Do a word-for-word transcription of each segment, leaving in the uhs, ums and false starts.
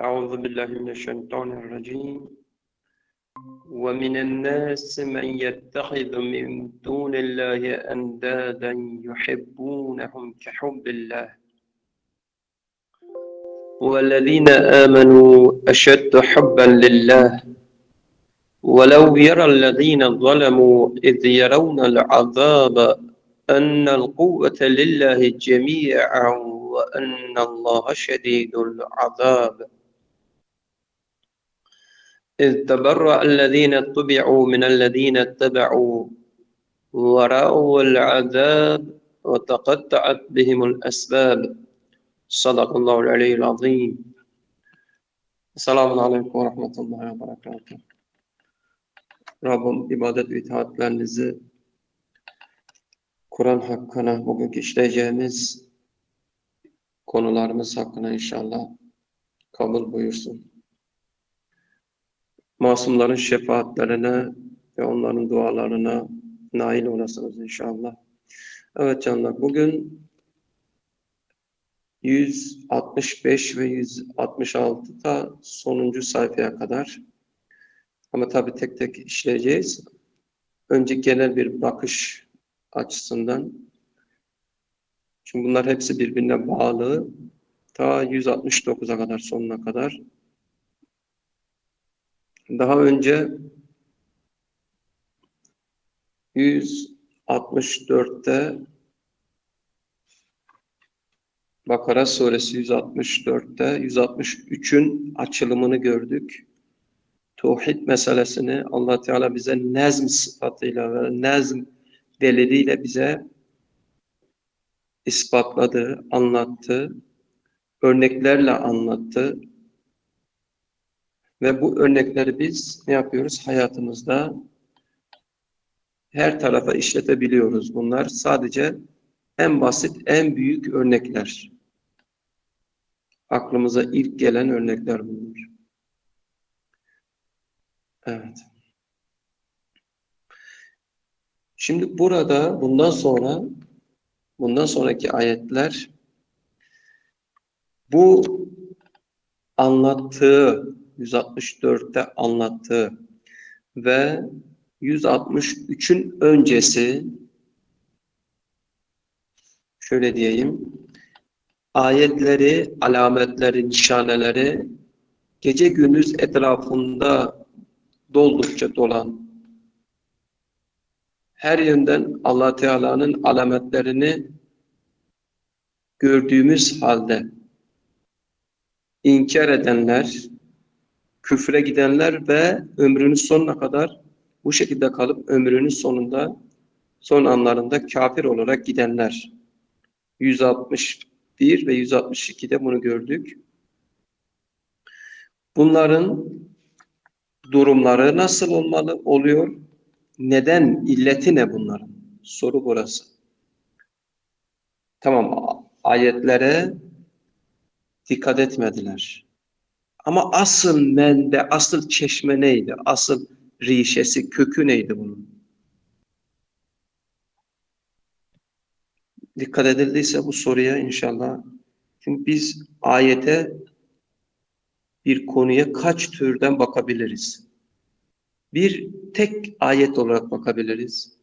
أعوذ بالله من الشيطان الرجيم ومن الناس من يتخذ من دون الله أندادا يحبونهم كحب الله والذين آمنوا أشد حبا لله ولو يرى الذين ظلموا إذ يرون العذاب أن القوة لله جميعا وأن الله شديد العذاب إذ تبرأ الذين اتبعوا من الذين اتبعوا ورأوا العذاب وتقطعت بهم الأسباب صدق الله العلي العظيم. Selamun Aleyküm ve Rahmetullahi ve Berekatuhu. Rabbim ibadet ve itaatlerinizi Kur'an hakkına, bugün işleyeceğimiz konularımız hakkında inşallah kabul buyursun. Masumların şefaatlerine ve onların dualarına nail olasınız inşallah. Evet canlar, bugün yüz altmış beş ve yüz altmış altıda sonuncu sayfaya kadar, ama tabi tek tek işleyeceğiz. Önce genel bir bakış açısından, çünkü bunlar hepsi birbirine bağlı, ta yüz altmış dokuza kadar, sonuna kadar. Daha önce yüz altmış dörtte Bakara suresi yüz altmış dörtte yüz altmış üçün açılımını gördük. Tevhid meselesini Allah Teala bize nezm sıfatıyla ve nezm deliliyle bize ispatladı, anlattı, örneklerle anlattı. Ve bu örnekleri biz ne yapıyoruz? Hayatımızda her tarafa işletebiliyoruz. Bunlar sadece en basit, en büyük örnekler. Aklımıza ilk gelen örnekler bunlar. Evet. Şimdi burada bundan sonra bundan sonraki ayetler bu anlattığı, yüz altmış dörtte anlattığı ve yüz altmış üçün öncesi, şöyle diyeyim, ayetleri, alametleri, nişaneleri gece gündüz etrafında doldukça dolan, her yönden Allah Teala'nın alametlerini gördüğümüz halde inkar edenler, küfre gidenler ve ömrünün sonuna kadar bu şekilde kalıp ömrünün sonunda, son anlarında kafir olarak gidenler. yüz altmış bir ve yüz altmış ikide bunu gördük. Bunların durumları nasıl olmalı oluyor? Neden, illeti ne bunların? Soru burası. Tamam, ayetlere dikkat etmediler. Ama asıl mende, asıl çeşme neydi? Asıl rişesi, kökü neydi bunun? Dikkat edildiyse bu soruya inşallah. Çünkü biz ayete, bir konuya kaç türden bakabiliriz? Bir, tek ayet olarak bakabiliriz.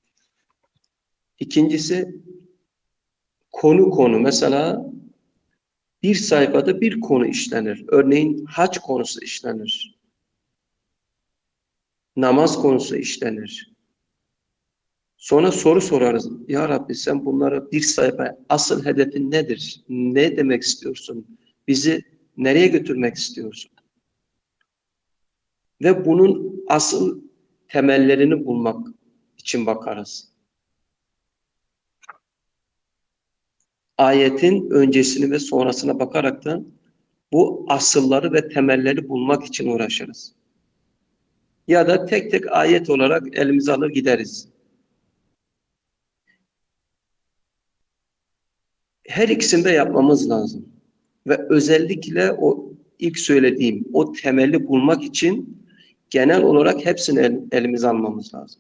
İkincisi, konu konu. Mesela bir sayfada bir konu işlenir. Örneğin hac konusu işlenir. Namaz konusu işlenir. Sonra soru sorarız. Ya Rabbi, sen bunlara bir sayfa, asıl hedefin nedir? Ne demek istiyorsun? Bizi nereye götürmek istiyorsun? Ve bunun asıl temellerini bulmak için bakarız. Ayetin öncesini ve sonrasına bakaraktan bu asılları ve temelleri bulmak için uğraşırız. Ya da tek tek ayet olarak elimize alır gideriz. Her ikisini de yapmamız lazım. Ve özellikle o ilk söylediğim o temeli bulmak için genel olarak hepsini el, elimize almamız lazım.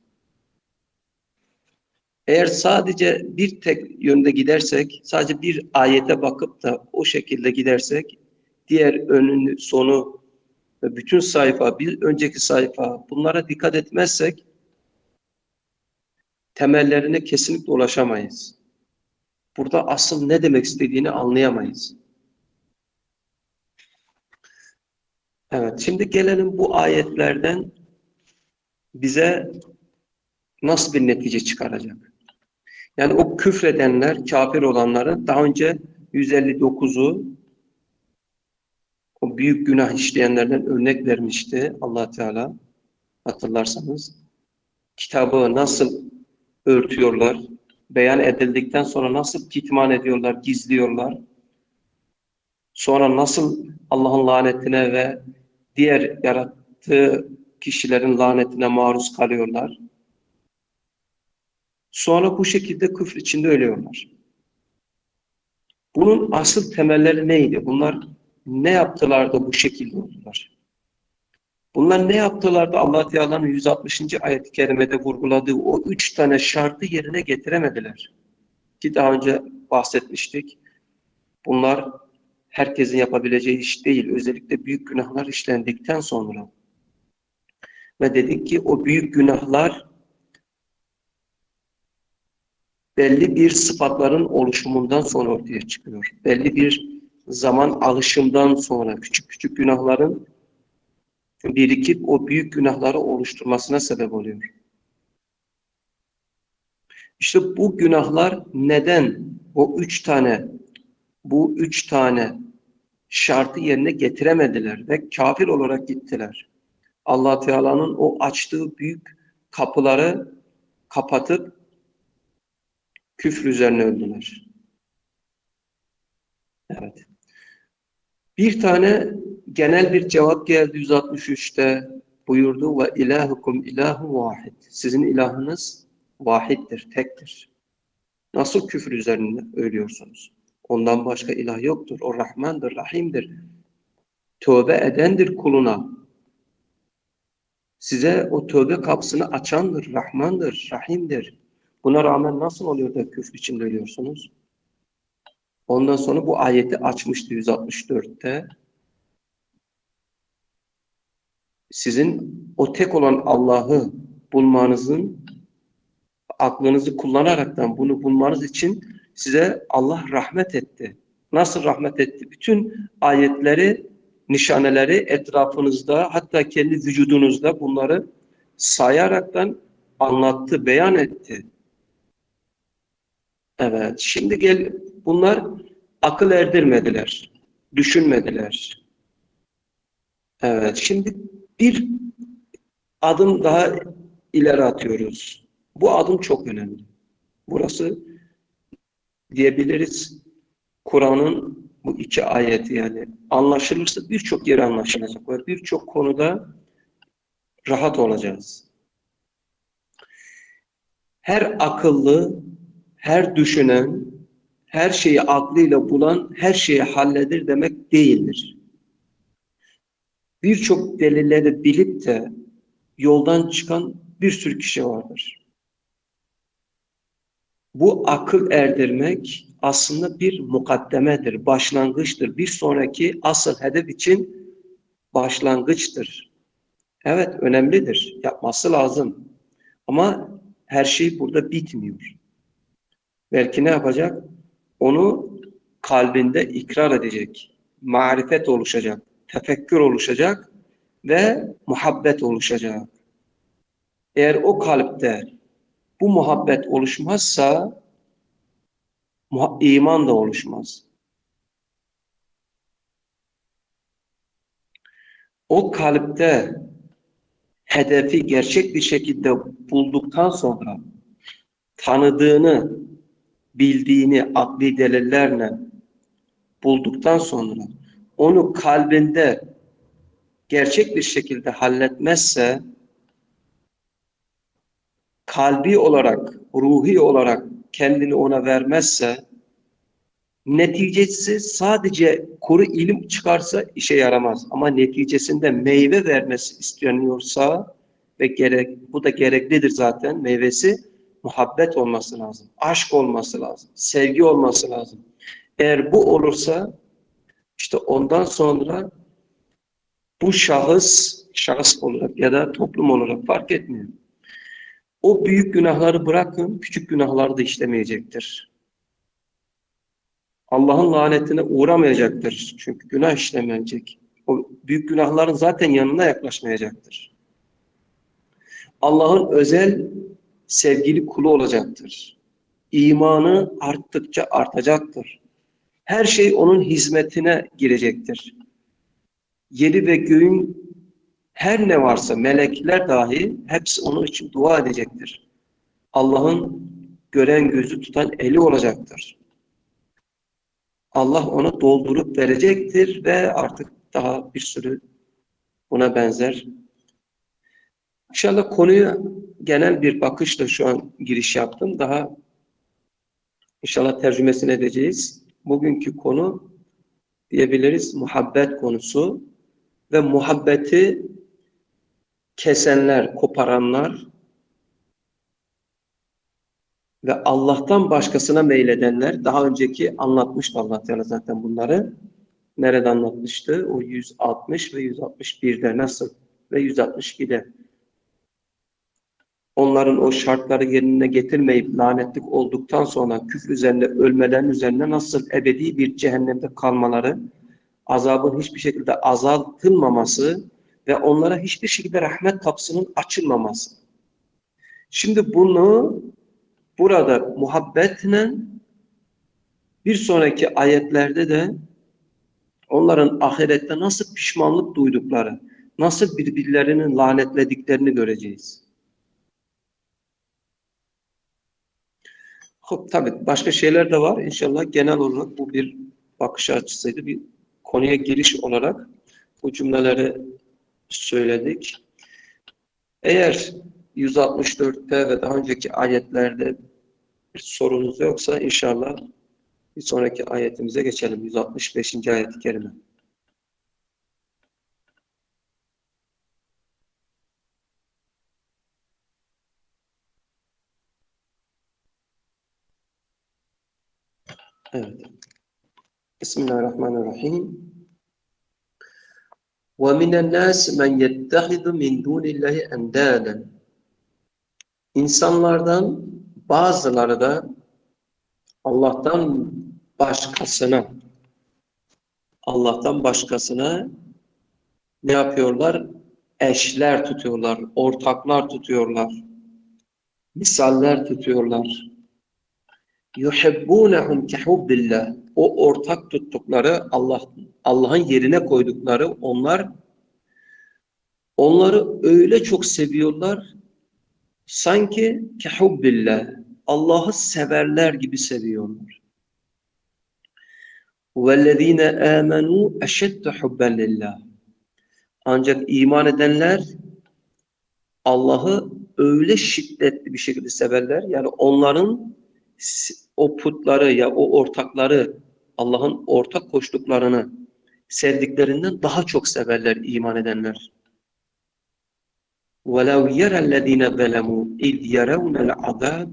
Eğer sadece bir tek yönde gidersek, sadece bir ayete bakıp da o şekilde gidersek diğer önünü, sonu ve bütün sayfa, bir önceki sayfa, bunlara dikkat etmezsek temellerine kesinlikle ulaşamayız. Burada asıl ne demek istediğini anlayamayız. Evet, şimdi gelelim bu ayetlerden bize nasıl bir netice çıkaracak? Yani o küfredenler, kafir olanların daha önce yüz elli dokuzu o büyük günah işleyenlerden örnek vermişti Allah Teala, hatırlarsanız. Kitabı nasıl örtüyorlar, beyan edildikten sonra nasıl kitman ediyorlar, gizliyorlar. Sonra nasıl Allah'ın lanetine ve diğer yarattığı kişilerin lanetine maruz kalıyorlar. Sonra bu şekilde küfür içinde ölüyorlar. Bunun asıl temelleri neydi? Bunlar ne yaptılar da bu şekilde oldular? Bunlar ne yaptılar da Allah Teala'nın yüz altmışıncı ayet-i kerimede vurguladığı o üç tane şartı yerine getiremediler? Ki daha önce bahsetmiştik. Bunlar herkesin yapabileceği iş değil. Özellikle büyük günahlar işlendikten sonra. Ve dedik ki o büyük günahlar belli bir sıfatların oluşumundan sonra ortaya çıkıyor. Belli bir zaman alışımdan sonra küçük küçük günahların birikip o büyük günahları oluşturmasına sebep oluyor. İşte bu günahlar neden o üç tane bu üç tane şartı yerine getiremediler ve kafir olarak gittiler? Allah Teala'nın o açtığı büyük kapıları kapatıp küfür üzerine öldüler. Evet. Bir tane genel bir cevap geldi yüz altmış üçte, buyurdu ve ilahukum ilahu vahid. Sizin ilahınız vahiddir, tektir. Nasıl küfür üzerine ölüyorsunuz? Ondan başka ilah yoktur. O Rahmandır, Rahim'dir. Tövbe edendir kuluna. Size o tövbe kapısını açandır, Rahmandır, Rahim'dir. Buna rağmen nasıl oluyor da küfür içinde ölüyorsunuz? Ondan sonra bu ayeti açmıştı yüz altmış dörtte. Sizin o tek olan Allah'ı bulmanızın, aklınızı kullanaraktan bunu bulmanız için size Allah rahmet etti. Nasıl rahmet etti? Bütün ayetleri, nişaneleri etrafınızda, hatta kendi vücudunuzda bunları sayaraktan anlattı, beyan etti. Evet, şimdi gel, bunlar akıl erdirmediler, düşünmediler. Evet, şimdi bir adım daha ileri atıyoruz. Bu adım çok önemli. Burası diyebiliriz Kur'an'ın bu iki ayeti, yani anlaşılırsa birçok yeri anlaşılacak ve birçok konuda rahat olacağız. Her akıllı, her düşünen, her şeyi aklıyla bulan, her şeyi halleder demek değildir. Birçok delilleri bilip de yoldan çıkan bir sürü kişi vardır. Bu akıl erdirmek aslında bir mukaddemedir, başlangıçtır. Bir sonraki asıl hedef için başlangıçtır. Evet, önemlidir, yapması lazım. Ama her şey burada bitmiyor. Belki ne yapacak? Onu kalbinde ikrar edecek, marifet oluşacak, tefekkür oluşacak ve muhabbet oluşacak. Eğer o kalpte bu muhabbet oluşmazsa iman da oluşmaz. O kalpte hedefi gerçek bir şekilde bulduktan sonra tanıdığını, bildiğini akli delillerle bulduktan sonra onu kalbinde gerçek bir şekilde halletmezse, kalbi olarak, ruhi olarak kendini ona vermezse, neticesi sadece kuru ilim çıkarsa işe yaramaz. Ama neticesinde meyve vermesi isteniyorsa ve gerek, bu da gereklidir zaten, meyvesi muhabbet olması lazım, aşk olması lazım, sevgi olması lazım. Eğer bu olursa İşte ondan sonra bu şahıs, şahıs olarak ya da toplum olarak fark etmiyor. O büyük günahları bırakın, küçük günahları da işlemeyecektir. Allah'ın lanetine uğramayacaktır. Çünkü günah işlemeyecek. O büyük günahların zaten yanına yaklaşmayacaktır. Allah'ın özel sevgili kulu olacaktır. İmanı arttıkça artacaktır. Her şey onun hizmetine girecektir. Yeri ve göğün her ne varsa melekler dahi hepsi onun için dua edecektir. Allah'ın gören gözü tutan eli olacaktır. Allah ona doldurup verecektir ve artık daha bir sürü buna benzer. İnşallah konuya genel bir bakışla şu an giriş yaptım. Daha inşallah tercümesini edeceğiz. Bugünkü konu diyebiliriz muhabbet konusu ve muhabbeti kesenler, koparanlar ve Allah'tan başkasına meyledenler, daha önceki anlatmıştı Allah Teala zaten bunları. Nerede anlatmıştı? O yüz altmış ve yüz altmış birde nasıl ve yüz altmış ikide. Onların o şartları yerine getirmeyip lanetlik olduktan sonra küfür üzerinde ölmelerin üzerine nasıl ebedi bir cehennemde kalmaları, azabın hiçbir şekilde azaltılmaması ve onlara hiçbir şekilde rahmet kapısının açılmaması. Şimdi bunu burada muhabbetle bir sonraki ayetlerde de onların ahirette nasıl pişmanlık duydukları, nasıl birbirlerini lanetlediklerini göreceğiz. Tabii başka şeyler de var. İnşallah genel olarak bu bir bakış açısıydı. Bir konuya giriş olarak bu cümleleri söyledik. Eğer yüz altmış dörtte ve daha önceki ayetlerde bir sorunuz yoksa inşallah bir sonraki ayetimize geçelim. yüz altmış beşinci ayet-i kerime. Evet. Bismillahirrahmanirrahim. وَمِنَ النَّاسِ مَنْ يَتَّخِذُ مِنْ دُونِ اللّٰهِ اَنْدَادًا. İnsanlardan bazıları da Allah'tan başkasına Allah'tan başkasına ne yapıyorlar? Eşler tutuyorlar, ortaklar tutuyorlar, misaller tutuyorlar. yuhibbunhum kehubbillah. O ortak tuttukları Allah Allah'ın yerine koydukları onlar onları öyle çok seviyorlar sanki kehubbillah. Allah'ı severler gibi seviyorlar. Vellezine amenu eşeddu hubben lillah. Ancak iman edenler Allah'ı öyle şiddetli bir şekilde severler. Yani onların o putları ya o ortakları Allah'ın ortak koştuklarını sevdiklerinden daha çok severler iman edenler. وَلَوْ يَرَ الَّذ۪ينَ ظَلَمُوا اِذْ يَرَوْنَ الْعَذَابِ.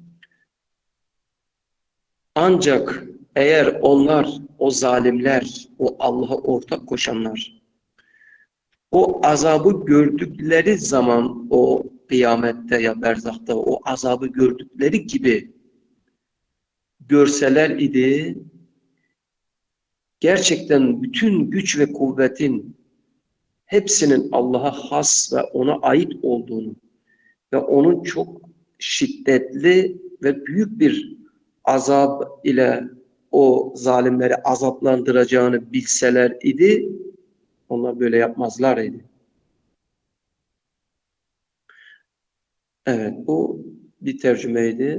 Ancak eğer onlar, o zalimler, o Allah'a ortak koşanlar, o azabı gördükleri zaman, o kıyamette ya berzahta o azabı gördükleri gibi görseler idi, gerçekten bütün güç ve kuvvetin hepsinin Allah'a has ve ona ait olduğunu ve onun çok şiddetli ve büyük bir azap ile o zalimleri azaplandıracağını bilseler idi, onlar böyle yapmazlar idi. Evet, bu bir tercümeydi.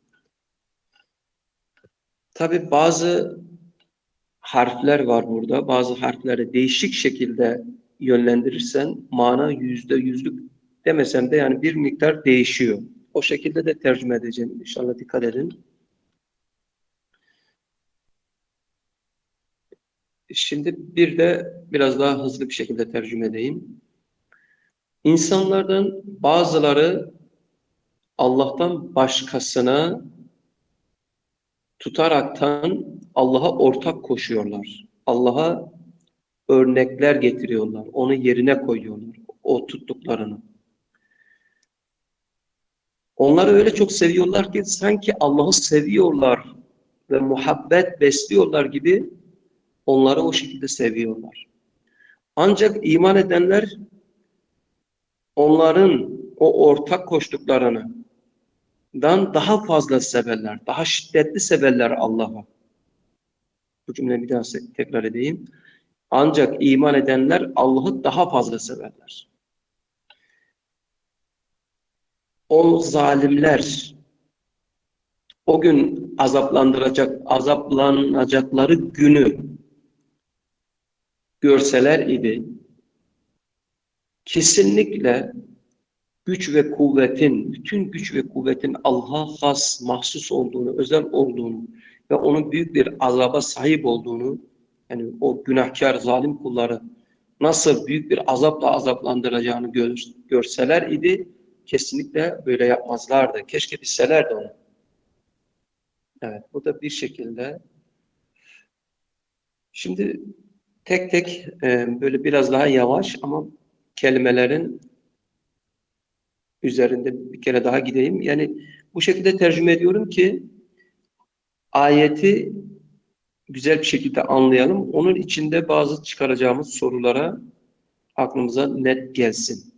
Tabi bazı harfler var burada. Bazı harfleri değişik şekilde yönlendirirsen mana yüzde yüzlük demesem de yani bir miktar değişiyor. O şekilde de tercüme edeceğim. İnşallah dikkat edin. Şimdi bir de biraz daha hızlı bir şekilde tercüme edeyim. İnsanlardan bazıları Allah'tan başkasına tutaraktan Allah'a ortak koşuyorlar. Allah'a örnekler getiriyorlar. Onu yerine koyuyorlar. O tuttuklarını. Onları öyle çok seviyorlar ki sanki Allah'ı seviyorlar ve muhabbet besliyorlar gibi onları o şekilde seviyorlar. Ancak iman edenler onların o ortak koştuklarından daha fazla severler, daha şiddetli severler Allah'ı. Bu cümleyi bir daha tekrar edeyim. Ancak iman edenler Allah'ı daha fazla severler. O zalimler o gün azaplandıracak, azaplanacakları günü görseler idi, kesinlikle güç ve kuvvetin, bütün güç ve kuvvetin Allah'a has, mahsus olduğunu, özel olduğunu ve onun büyük bir azaba sahip olduğunu, yani o günahkar, zalim kulları nasıl büyük bir azapla azaplandıracağını gör, görseler idi, kesinlikle böyle yapmazlardı. Keşke bilselerdi onu. Evet, bu da bir şekilde. Şimdi tek tek e, böyle biraz daha yavaş ama kelimelerin üzerinde bir kere daha gideyim. Yani bu şekilde tercüme ediyorum ki ayeti güzel bir şekilde anlayalım. Onun içinde bazı çıkaracağımız sorulara aklımıza net gelsin.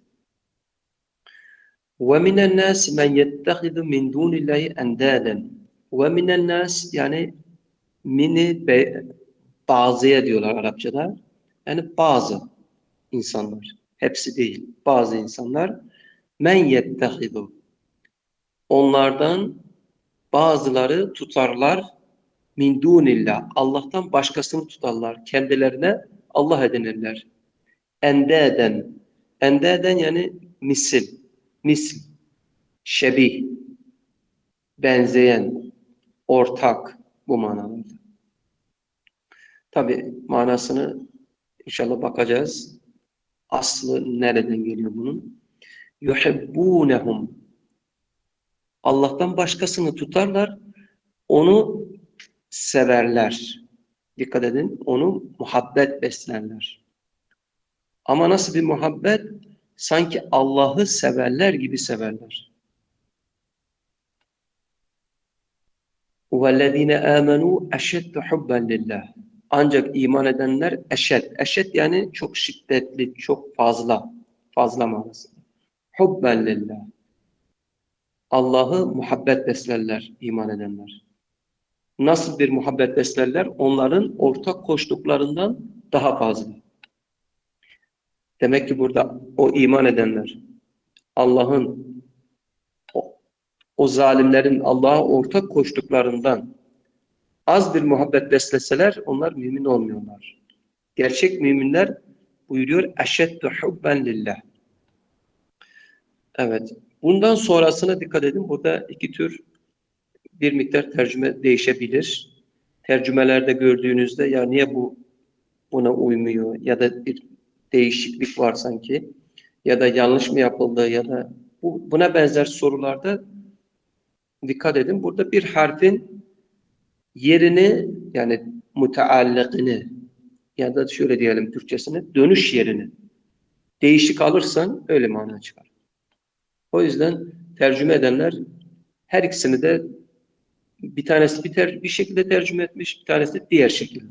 وَمِنَ النَّاسِ مَنْ يَتَّخِذُ مِنْ دُونِ اللّٰهِ اَنْدَادًا وَمِنَ النَّاسِ yani mini be, bazıya diyorlar Arapçada. Yani bazı insanlar. Hepsi değil. Bazı insanlar men yettehidu. Onlardan bazıları tutarlar min dunillah. Allah'tan başkasını tutarlar. Kendilerine Allah edinirler. Endeden. Endeden yani misil. Misil. Şebih. Benzeyen. Ortak. Bu manalarda. Tabi manasını inşallah bakacağız. Aslı nereden geliyor bunun? Yuhibbunehum. Allah'tan başkasını tutarlar, onu severler. Dikkat edin, onu muhabbet beslerler. Ama nasıl bir muhabbet? Sanki Allah'ı severler gibi severler. وَالَّذ۪ينَ آمَنُوا اَشَدُّ حُبًّا لِلّٰهِ Ancak iman edenler eşed. Eşed yani çok şiddetli, çok fazla. Fazla manasında. Hubben lillah. Allah'ı muhabbet beslerler iman edenler. Nasıl bir muhabbet beslerler? Onların ortak koştuklarından daha fazla. Demek ki burada o iman edenler, Allah'ın, o, o zalimlerin Allah'a ortak koştuklarından az bir muhabbet besleseler onlar mümin olmuyorlar. Gerçek müminler buyuruyor eşeddu hubben lillah. Evet. Bundan sonrasına dikkat edin. Burada iki tür bir miktar tercüme değişebilir. Tercümelerde gördüğünüzde ya niye bu buna uymuyor ya da bir değişiklik var sanki ya da yanlış mı yapıldı ya da bu, buna benzer sorularda dikkat edin. Burada bir harfin yerini yani müteallıkını ya da şöyle diyelim Türkçesini dönüş yerini değişik alırsan öyle mana çıkar. O yüzden tercüme edenler her ikisini de bir tanesi bir, ter, bir şekilde tercüme etmiş, bir tanesi diğer şekilde.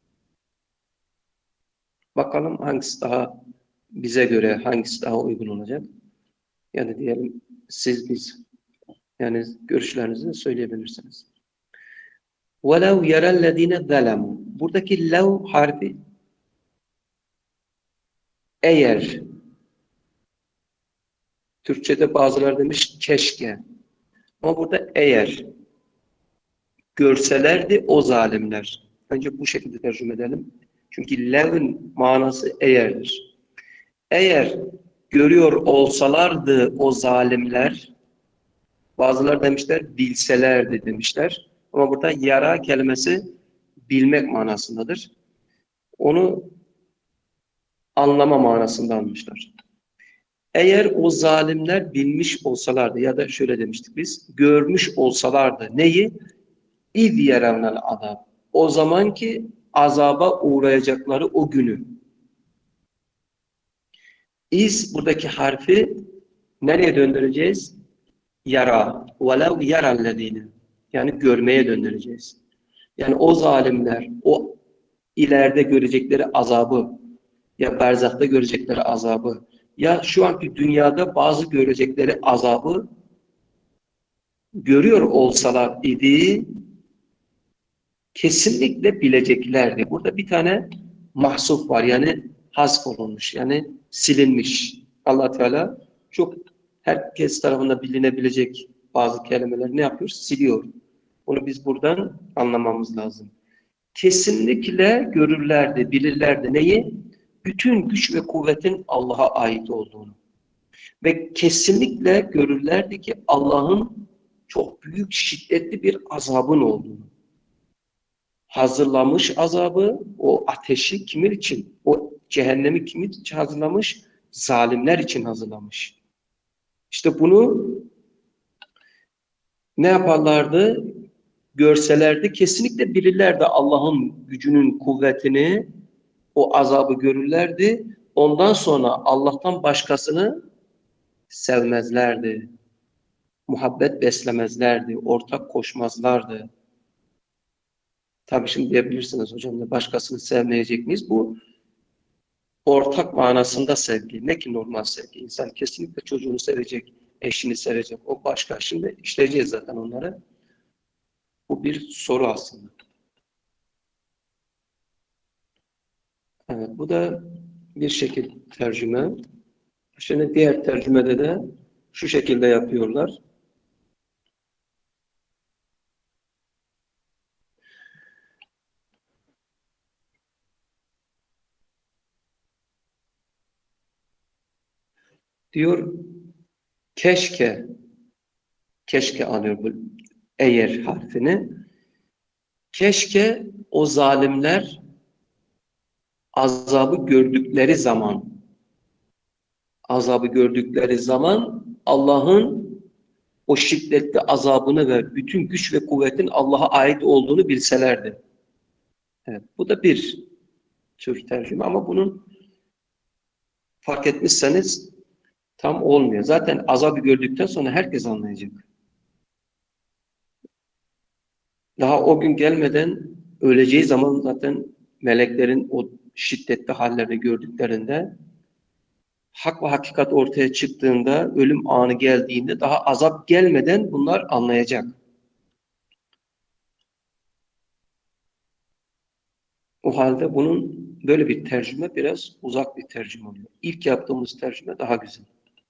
Bakalım hangisi daha bize göre hangisi daha uygun olacak? Yani diyelim siz biz. Yani görüşlerinizi söyleyebilirsiniz. وَلَوْ يَرَى الَّذ۪ينَ ظَلَمُوا Buradaki lev harfi eğer. Türkçe'de bazıları demiş keşke. Ama burada eğer görselerdi o zalimler. Önce bu şekilde tercüme edelim. Çünkü lev'in manası eğerdir. Eğer görüyor olsalardı o zalimler, bazıları demişler bilselerdi demişler. Ama burada yara kelimesi bilmek manasındadır. Onu anlama manasında almışlar. Eğer o zalimler bilmiş olsalardı ya da şöyle demiştik biz, görmüş olsalardı neyi? İz yerevnel azab. O zaman ki azaba uğrayacakları o günü. İz buradaki harfi nereye döndüreceğiz? Yara. وَلَوْ يَرَى الَّذ۪ينَ. Yani görmeye döndüreceğiz. Yani o zalimler, o ileride görecekleri azabı, ya berzahta görecekleri azabı, ya şu anki dünyada bazı görecekleri azabı görüyor olsalar idi, kesinlikle bileceklerdi. Burada bir tane mahsuf var. Yani hasf olunmuş. Yani silinmiş. Allah Teala çok herkes tarafından bilinebilecek bazı kelimeleri ne yapıyor? Siliyor. Onu biz buradan anlamamız lazım. Kesinlikle görürlerdi, bilirlerdi. Neyi? Bütün güç ve kuvvetin Allah'a ait olduğunu. Ve kesinlikle görürlerdi ki Allah'ın çok büyük, şiddetli bir azabın olduğunu. Hazırlamış azabı, o ateşi kimin için? O cehennemi kimin için hazırlamış? Zalimler için hazırlamış. İşte bunu ne yaparlardı? Görselerdi, kesinlikle bilirlerdi Allah'ın gücünün kuvvetini, o azabı görürlerdi. Ondan sonra Allah'tan başkasını sevmezlerdi. Muhabbet beslemezlerdi, ortak koşmazlardı. Tabii şimdi diyebilirsiniz hocam, başkasını sevmeyecek miyiz? Bu ortak manasında sevgi. Ne ki normal sevgi? İnsan kesinlikle çocuğunu sevecek, eşini sevecek. O başka. Şimdi işleyeceğiz zaten onları. Bu bir soru aslında. Evet, bu da bir şekil tercüme. Şimdi diğer tercümede de şu şekilde yapıyorlar. Diyor, keşke, keşke alıyor bu eğer harfini. Keşke o zalimler azabı gördükleri zaman, azabı gördükleri zaman Allah'ın o şiddetli azabını ve bütün güç ve kuvvetin Allah'a ait olduğunu bilselerdi. Evet, bu da bir tür tercüme ama bunun fark etmişseniz tam olmuyor. Zaten azabı gördükten sonra herkes anlayacak. Daha o gün gelmeden öleceği zaman zaten meleklerin o şiddetli hallerini gördüklerinde, hak ve hakikat ortaya çıktığında, ölüm anı geldiğinde daha azap gelmeden bunlar anlayacak. O halde bunun böyle bir tercüme biraz uzak bir tercüme oluyor. İlk yaptığımız tercüme daha güzel.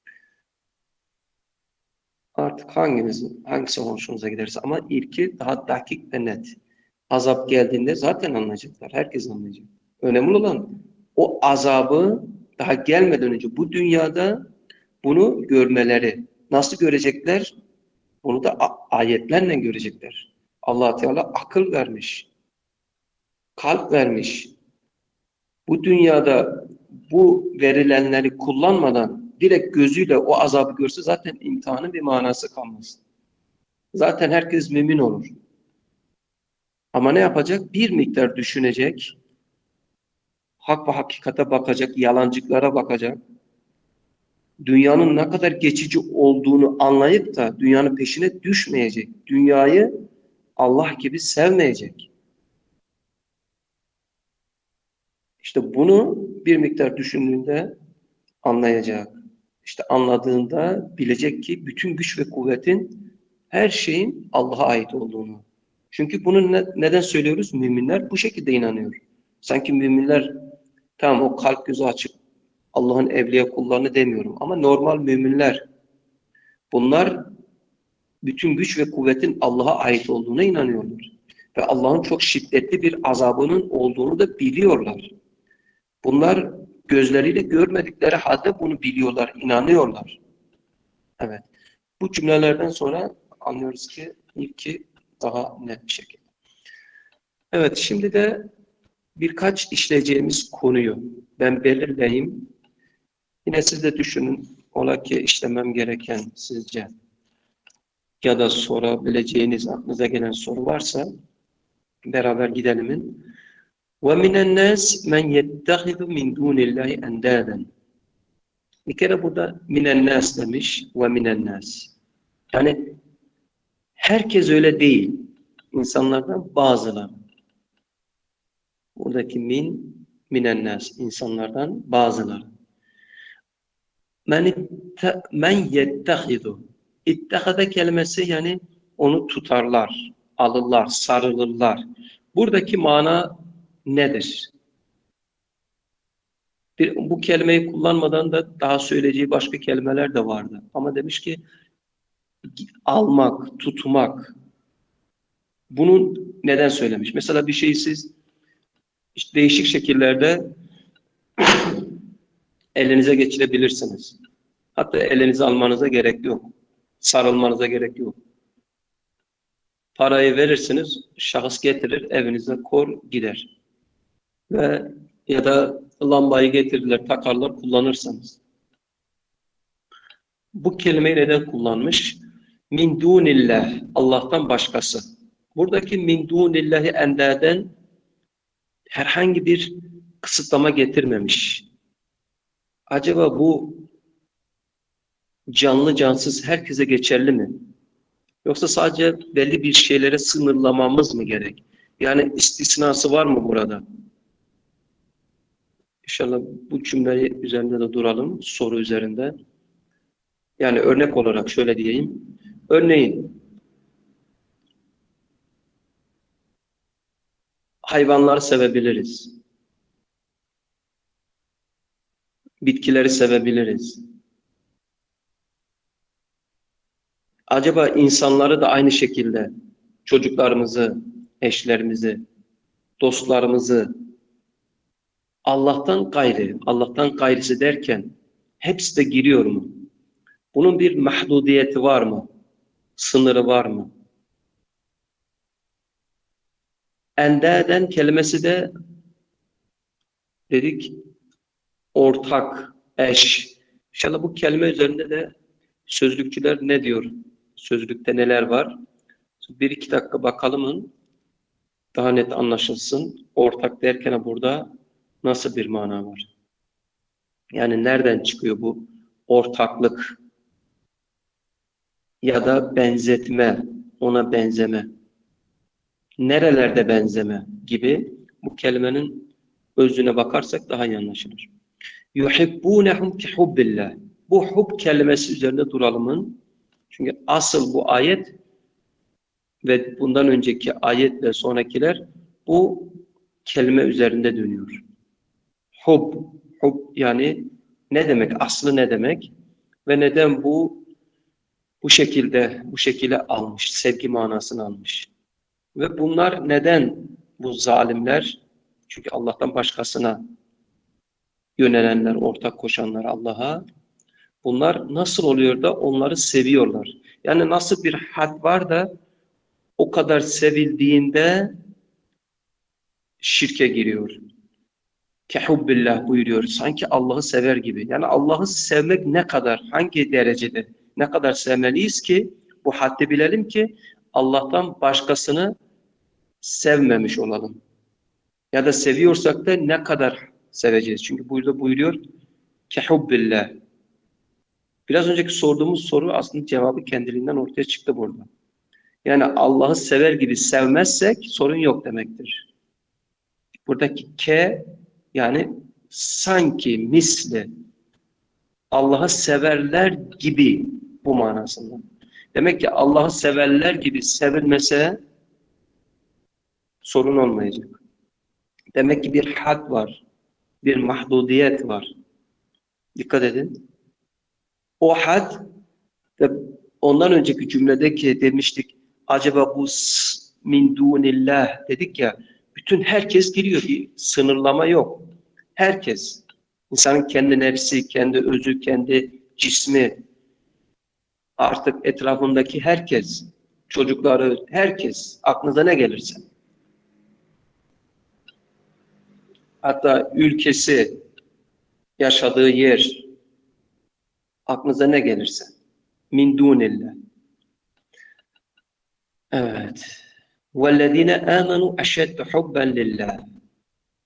Artık hanginiz, hangisi hoşunuza giderse ama ilki daha dakik ve net. Azap geldiğinde zaten anlayacaklar. Herkes anlayacak. Önemli olan o azabı daha gelmeden önce bu dünyada bunu görmeleri. Nasıl görecekler? Bunu da ayetlerle görecekler. Allah Teala akıl vermiş, kalp vermiş. Bu dünyada bu verilenleri kullanmadan direkt gözüyle o azabı görse zaten imtihanın bir manası kalmaz. Zaten herkes mümin olur. Ama ne yapacak? Bir miktar düşünecek, hak ve hakikate bakacak, yalancıklara bakacak. Dünyanın ne kadar geçici olduğunu anlayıp da dünyanın peşine düşmeyecek. Dünyayı Allah gibi sevmeyecek. İşte bunu bir miktar düşündüğünde anlayacak. İşte anladığında bilecek ki bütün güç ve kuvvetin, her şeyin Allah'a ait olduğunu. Çünkü bunu ne, neden söylüyoruz? Müminler bu şekilde inanıyor. Sanki müminler, tamam o kalp gözü açık, Allah'ın evliya kullarını demiyorum ama normal müminler, bunlar bütün güç ve kuvvetin Allah'a ait olduğuna inanıyorlar. Ve Allah'ın çok şiddetli bir azabının olduğunu da biliyorlar. Bunlar gözleriyle görmedikleri halde bunu biliyorlar, inanıyorlar. Evet. Bu cümlelerden sonra anlıyoruz ki ilki daha net bir şekilde. Evet, şimdi de birkaç işleyeceğimiz konuyu ben belirleyeyim. Yine siz de düşünün, ola ki işlemem gereken sizce ya da sorabileceğiniz, aklınıza gelen soru varsa beraber gidelimin. وَمِنَ النَّاسِ مَنْ يَتَّخِذُ مِنْ دُونِ اللّٰهِ اَنْدَادًا. Bir kere burada minen nas demiş ve minen nas. Yani herkes öyle değil. İnsanlardan bazıları. Buradaki min minen nas, insanlardan bazıları. Men itte, men yettehidu. İttehade kelimesi yani onu tutarlar, alırlar, sarılırlar. Buradaki mana nedir? Bir, bu kelimeyi kullanmadan da daha söyleyeceği başka kelimeler de vardı. Ama demiş ki almak, tutmak. Bunu neden söylemiş? Mesela bir şeyi siz işte değişik şekillerde elinize geçirebilirsiniz. Hatta elinize almanıza gerek yok. Sarılmanıza gerek yok. Parayı verirsiniz, şahıs getirir, evinize kor gider. Ve ya da lambayı getirirler, takarlar, kullanırsanız. Bu kelimeyi neden kullanmış? Min dunillah, Allah'tan başkası. Buradaki min dunillahi endaden herhangi bir kısıtlama getirmemiş. Acaba bu canlı cansız herkese geçerli mi? Yoksa sadece belli bir şeylere sınırlamamız mı gerek? Yani istisnası var mı burada? İnşallah bu cümleyi üzerinde de duralım, soru üzerinde. Yani örnek olarak şöyle diyeyim. Örneğin, hayvanları sevebiliriz. Bitkileri sevebiliriz. Acaba insanları da aynı şekilde, çocuklarımızı, eşlerimizi, dostlarımızı, Allah'tan gayrı, Allah'tan gayrısı derken hepsi de giriyor mu? Bunun bir mahdudiyeti var mı? Sınırı var mı? Endaden kelimesi de dedik ortak, eş. İnşallah bu kelime üzerinde de sözlükçüler ne diyor? Sözlükte neler var? Bir iki dakika bakalım, daha net anlaşılsın. Ortak derken burada nasıl bir mana var? Yani nereden çıkıyor bu ortaklık ya da benzetme, ona benzeme? Nerelerde benzeme gibi bu kelimenin özüne bakarsak daha iyi anlaşılır. yuhibbunehum ki hubbillah. Bu hub kelimesi üzerinde duralımın. Çünkü asıl bu ayet ve bundan önceki ayet ve sonrakiler bu kelime üzerinde dönüyor. Hub, hub yani ne demek? Aslı ne demek? Ve neden bu bu şekilde bu şekilde almış, sevgi manasını almış? Ve bunlar neden bu zalimler? Çünkü Allah'tan başkasına yönelenler, ortak koşanlar Allah'a. Bunlar nasıl oluyor da onları seviyorlar? Yani nasıl bir had var da o kadar sevildiğinde şirke giriyor. Kehubbillah buyuruyor. Sanki Allah'ı sever gibi. Yani Allah'ı sevmek ne kadar, hangi derecede, ne kadar sevmeliyiz ki bu haddi bilelim ki Allah'tan başkasını sevmemiş olalım. Ya da seviyorsak da ne kadar seveceğiz. Çünkü burada buyuruyor kehubbillah. Biraz önceki sorduğumuz soru aslında cevabı kendiliğinden ortaya çıktı burada. Yani Allah'ı sever gibi sevmezsek sorun yok demektir. Buradaki ke yani sanki, misli, Allah'ı severler gibi bu manasında. Demek ki Allah'ı severler gibi sevilmese sorun olmayacak. Demek ki bir had var, bir mahdudiyet var. Dikkat edin. O had ve ondan önceki cümledeki demiştik, acaba bu min dunillah dedik ya, bütün herkes giriyor, bir sınırlama yok. Herkes, insanın kendi nefsi, kendi özü, kendi cismi, artık etrafındaki herkes, çocukları, herkes, aklınıza ne gelirse. Hatta ülkesi, yaşadığı yer, aklınıza ne gelirse. Min dunillah. Evet. وَالَّذ۪ينَ آمَنُوا اَشَدُّ حُبًّا لِلّٰهِ.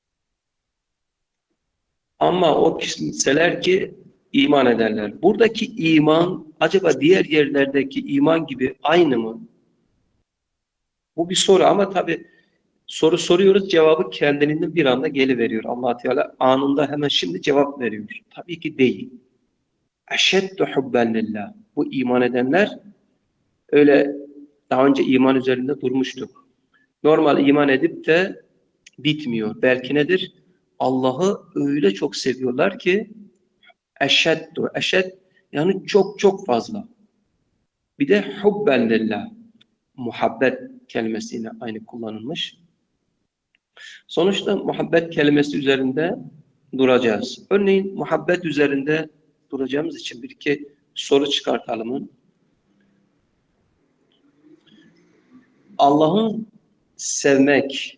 Ama o kimseler ki iman ederler. Buradaki iman acaba diğer yerlerdeki iman gibi aynı mı? Bu bir soru ama tabii soru soruyoruz, cevabı kendiliğinden bir anda geliveriyor. Allah Teala anında hemen şimdi cevap veriyor. Tabii ki değil. Eşeddu hubben lillah. Bu iman edenler öyle daha önce iman üzerinde durmuştuk. Normal iman edip de bitmiyor. Belki nedir? Allah'ı öyle çok seviyorlar ki eşeddu. Eşed yani çok çok fazla. Bir de hubben lillah. Muhabbet kelimesiyle aynı kullanılmış. Sonuçta muhabbet kelimesi üzerinde duracağız. Örneğin muhabbet üzerinde duracağımız için bir iki soru çıkartalım. Allah'ı sevmek,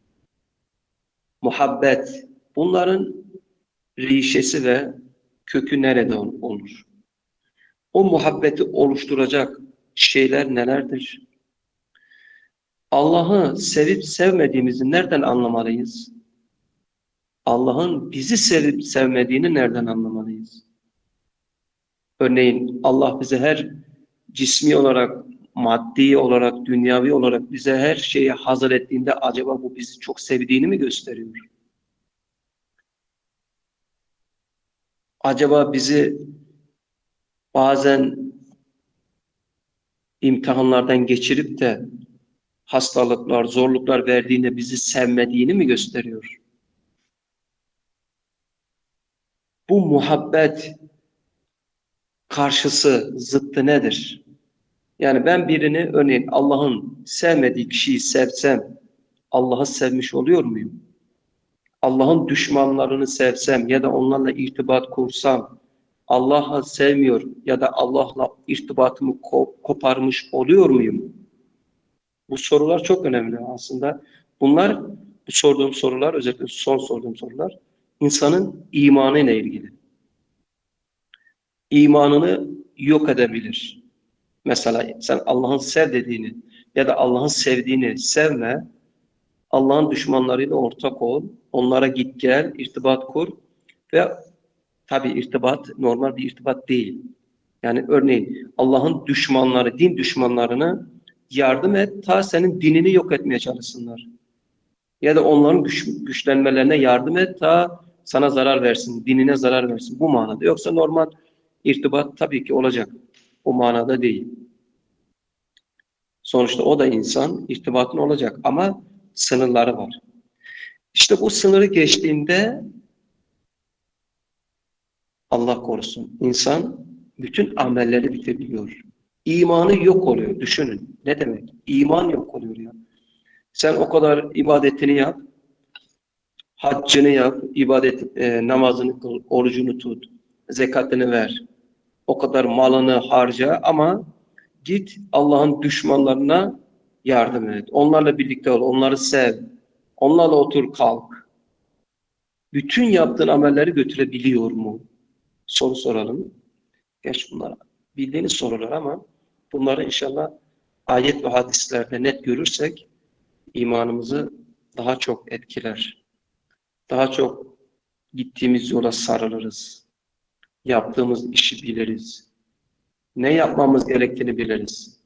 muhabbet, bunların rişesi ve kökü nerede olur? O muhabbeti oluşturacak şeyler nelerdir? Allah'ı sevip sevmediğimizi nereden anlamalıyız? Allah'ın bizi sevip sevmediğini nereden anlamalıyız? Örneğin Allah bize her cismi olarak, maddi olarak, dünyavi olarak bize her şeyi hazır ettiğinde acaba bu bizi çok sevdiğini mi gösteriyor? Acaba bizi bazen imtihanlardan geçirip de hastalıklar, zorluklar verdiğinde bizi sevmediğini mi gösteriyor? Bu muhabbet karşısı, zıttı nedir? Yani ben birini örneğin Allah'ın sevmediği kişiyi sevsem Allah'ı sevmiş oluyor muyum? Allah'ın düşmanlarını sevsem ya da onlarla irtibat kursam Allah'ı sevmiyor ya da Allah'la irtibatımı ko koparmış oluyor muyum? Bu sorular çok önemli aslında. Bunlar, bu sorduğum sorular, özellikle son sorduğum sorular, insanın imanıyla ilgili. İmanını yok edebilir. Mesela sen Allah'ın sev dediğini ya da Allah'ın sevdiğini sevme, Allah'ın düşmanlarıyla ortak ol, onlara git gel, irtibat kur ve tabii irtibat normal bir irtibat değil. Yani örneğin Allah'ın düşmanları, din düşmanlarına yardım et, ta senin dinini yok etmeye çalışsınlar. Ya da onların güç, güçlenmelerine yardım et, ta sana zarar versin, dinine zarar versin. Bu manada. Yoksa normal irtibat tabii ki olacak. O manada değil. Sonuçta o da insan, irtibatın olacak ama sınırları var. İşte bu sınırı geçtiğinde Allah korusun insan bütün amelleri bitebiliyor. İmanı yok oluyor. Düşünün. Ne demek? İman yok oluyor ya. Sen o kadar ibadetini yap, haccını yap, ibadet e, namazını kıl, orucunu tut, zekatını ver. O kadar malını harca ama git Allah'ın düşmanlarına yardım et. Onlarla birlikte ol, onları sev. Onlarla otur kalk. Bütün yaptığın amelleri götürebiliyor mu? Soru soralım. Geç bunlar bildiğiniz sorular ama bunları inşallah ayet ve hadislerde net görürsek imanımızı daha çok etkiler. Daha çok gittiğimiz yola sarılırız. Yaptığımız işi biliriz. Ne yapmamız gerektiğini biliriz.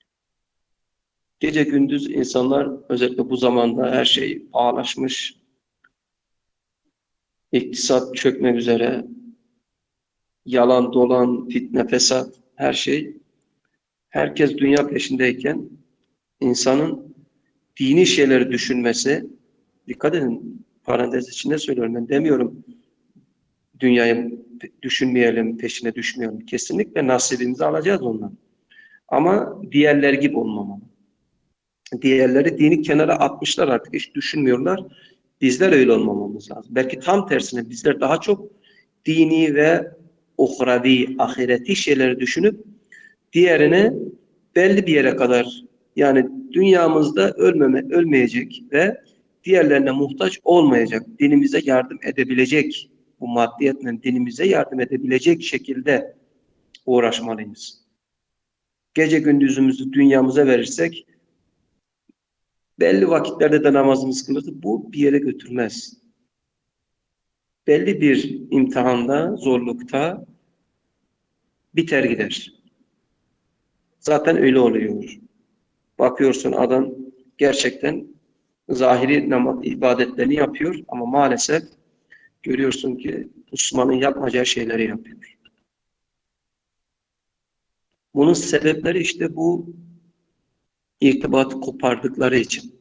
Gece gündüz insanlar özellikle bu zamanda her şey pahalaşmış. İktisat çökmek üzere. Yalan, dolan, fitne, fesat her şey. Herkes dünya peşindeyken insanın dini şeyleri düşünmesi, dikkat edin parantez içinde söylüyorum ben demiyorum dünyayı düşünmeyelim, peşine düşmeyelim. Kesinlikle nasibimizi alacağız ondan. Ama diğerleri gibi olmamalı. Diğerleri dini kenara atmışlar artık hiç düşünmüyorlar. Bizler öyle olmamamız lazım. Belki tam tersine bizler daha çok dini ve uhravi, ahireti şeyleri düşünüp diğerini belli bir yere kadar yani dünyamızda ölmeme, ölmeyecek ve diğerlerine muhtaç olmayacak, dinimize yardım edebilecek, bu maddiyetle dinimize yardım edebilecek şekilde uğraşmalıyız. Gece gündüzümüzü dünyamıza verirsek belli vakitlerde de namazımız kılırız. Bu bir yere götürmez. belli bir imtihanda, zorlukta biter gider. Zaten öyle oluyor. Bakıyorsun adam gerçekten zahiri namaz ibadetlerini yapıyor ama maalesef görüyorsun ki Müslümanın yapmayacağı şeyleri yapıyor. Bunun sebepleri işte bu irtibatı kopardıkları için.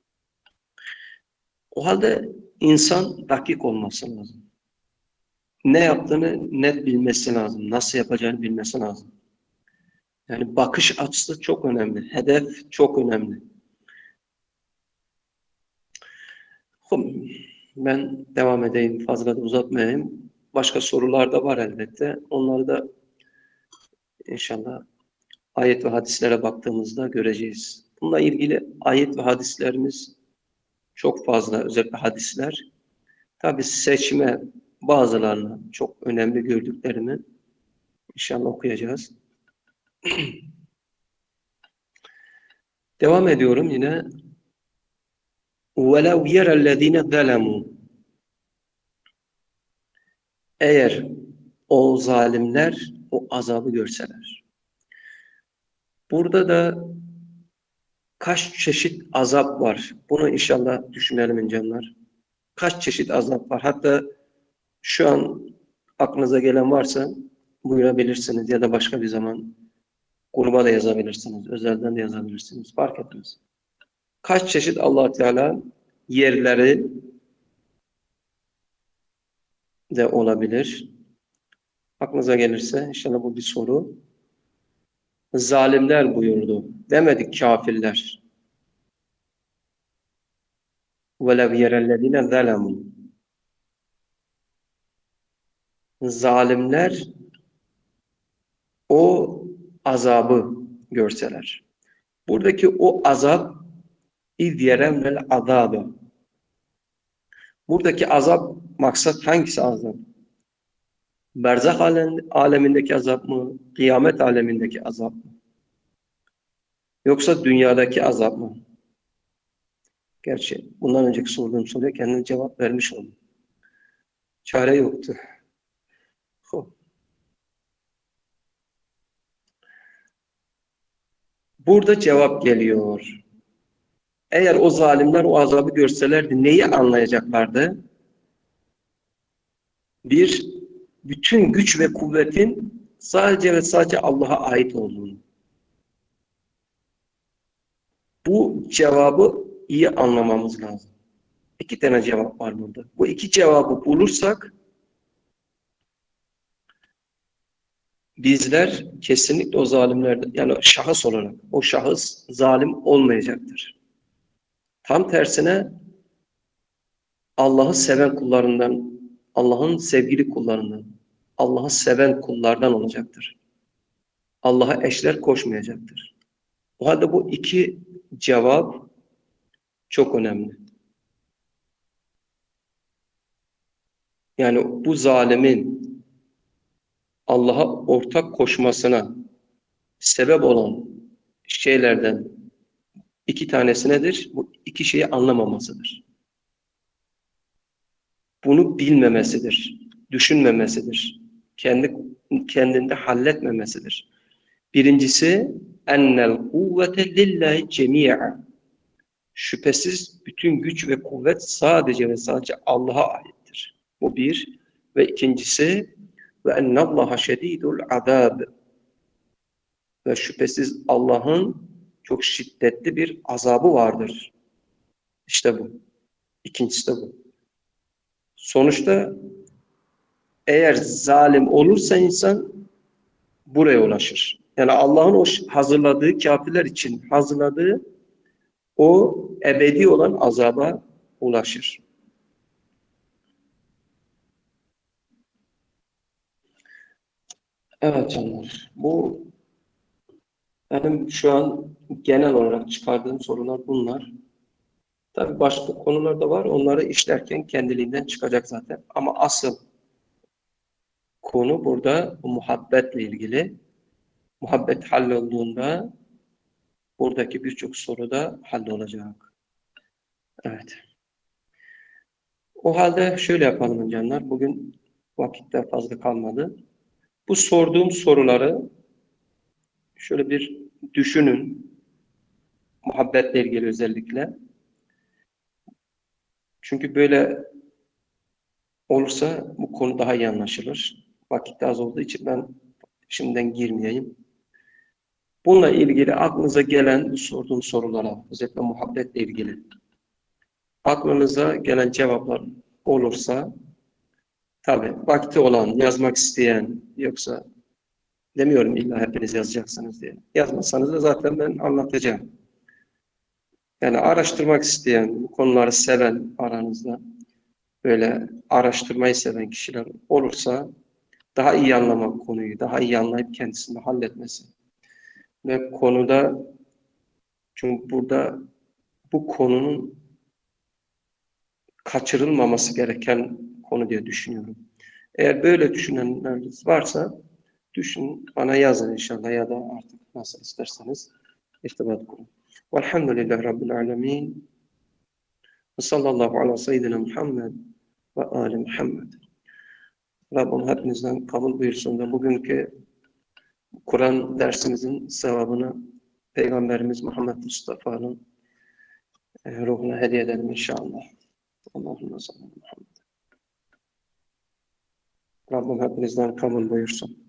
O halde insan dakik olması lazım. Ne yaptığını net bilmesi lazım. Nasıl yapacağını bilmesi lazım. Yani bakış açısı çok önemli. Hedef çok önemli. Ben devam edeyim. Fazla da uzatmayayım. Başka sorular da var elbette. Onları da inşallah ayet ve hadislere baktığımızda göreceğiz. Bununla ilgili ayet ve hadislerimiz çok fazla. Özellikle hadisler. Tabi seçme bazılarını çok önemli gördüklerimi inşallah okuyacağız. Devam ediyorum yine. وَلَوْ يَرَ الَّذ۪ينَ ظَلَمُوا Eğer o zalimler o azabı görseler. Burada da kaç çeşit azap var? Bunu inşallah düşünelim insanlar. Kaç çeşit azap var? Hatta şu an aklınıza gelen varsa buyurabilirsiniz ya da başka bir zaman gruba da yazabilirsiniz. Özelden de yazabilirsiniz. Fark etmez. Kaç çeşit Allah Teala yerleri de olabilir. Aklınıza gelirse inşallah bu bir soru. Zalimler buyurdu. Demedik kafirler. وَلَوْ يَرَ الَّذ۪ينَ ظَلَمُوا Zalimler o azabı görseler. Buradaki o azap اِذْ يَرَوْنَ الْعَذَابَ Buradaki azap maksat hangisi azap? Berzah alemindeki azap mı? Kıyamet alemindeki azap mı? Yoksa dünyadaki azap mı? Gerçi bundan önceki sorduğum soruya kendine cevap vermiş oldum. Çare yoktu. Burada cevap geliyor. Eğer o zalimler o azabı görselerdi neyi anlayacaklardı? Bir, bütün güç ve kuvvetin sadece ve sadece Allah'a ait olduğunu. Bu cevabı iyi anlamamız lazım. İki tane cevap var burada. Bu iki cevabı bulursak bizler kesinlikle o zalimlerden, yani şahıs olarak o şahıs zalim olmayacaktır. Tam tersine Allah'ı seven kullarından, Allah'ın sevgili kullarından, Allah'ı seven kullardan olacaktır. Allah'a eşler koşmayacaktır. O halde bu iki cevap çok önemli. Yani bu zalimin Allah'a ortak koşmasına sebep olan şeylerden iki tanesi nedir? Bu iki şeyi anlamamasıdır. Bunu bilmemesidir, düşünmemesidir, kendi kendinde halletmemesidir. Birincisi ennel kuvvete lillahi cemi'a. Şüphesiz bütün güç ve kuvvet sadece ve sadece Allah'a aittir. Bu bir. Ve ikincisi ve ennallaha şedidul azab. Ve şüphesiz Allah'ın çok şiddetli bir azabı vardır. İşte bu. İkincisi de bu. Sonuçta eğer zalim olursa insan buraya ulaşır. Yani Allah'ın o hazırladığı, kafirler için hazırladığı o ebedi olan azaba ulaşır. Evet canlar. Bu benim şu an genel olarak çıkardığım sorular bunlar. Tabii başka konular da var. Onları işlerken kendiliğinden çıkacak zaten. Ama asıl konu burada bu muhabbetle ilgili. Muhabbet hallolduğunda buradaki birçok soru da hallolacak. Evet. O halde şöyle yapalım canlar. Bugün vakitte fazla kalmadı. Bu sorduğum soruları şöyle bir düşünün. Muhabbetle ilgili özellikle. Çünkü böyle olursa bu konu daha iyi anlaşılır. Vakit az olduğu için ben şimdiden girmeyeyim. Bununla ilgili aklınıza gelen bu sorduğum sorulara, özellikle muhabbetle ilgili aklınıza gelen cevaplar olursa, tabii vakti olan, yazmak isteyen, yoksa demiyorum illa hepiniz yazacaksınız diye. Yazmasanız da zaten ben anlatacağım. Yani araştırmak isteyen, bu konuları seven aranızda, böyle araştırmayı seven kişiler olursa daha iyi anlamak konuyu, daha iyi anlayıp kendisini halletmesi. Ve konuda, çünkü burada bu konunun kaçırılmaması gereken konu diye düşünüyorum. Eğer böyle düşünenleriniz varsa düşün, bana yazın inşallah ya da artık nasıl isterseniz irtibat kurun. Velhamdülillahi Rabbil alemin. Ve sallallahu ala seyyidina Muhammed ve ali Muhammed. Rabbim hepinizden kabul buyursun da bugünkü Kur'an dersimizin sevabını Peygamberimiz Muhammed Mustafa'nın ruhuna hediye edelim inşallah. Allahümme sallallahu aleyhi ve sellem. Rabbim hepinizden kabul buyursun.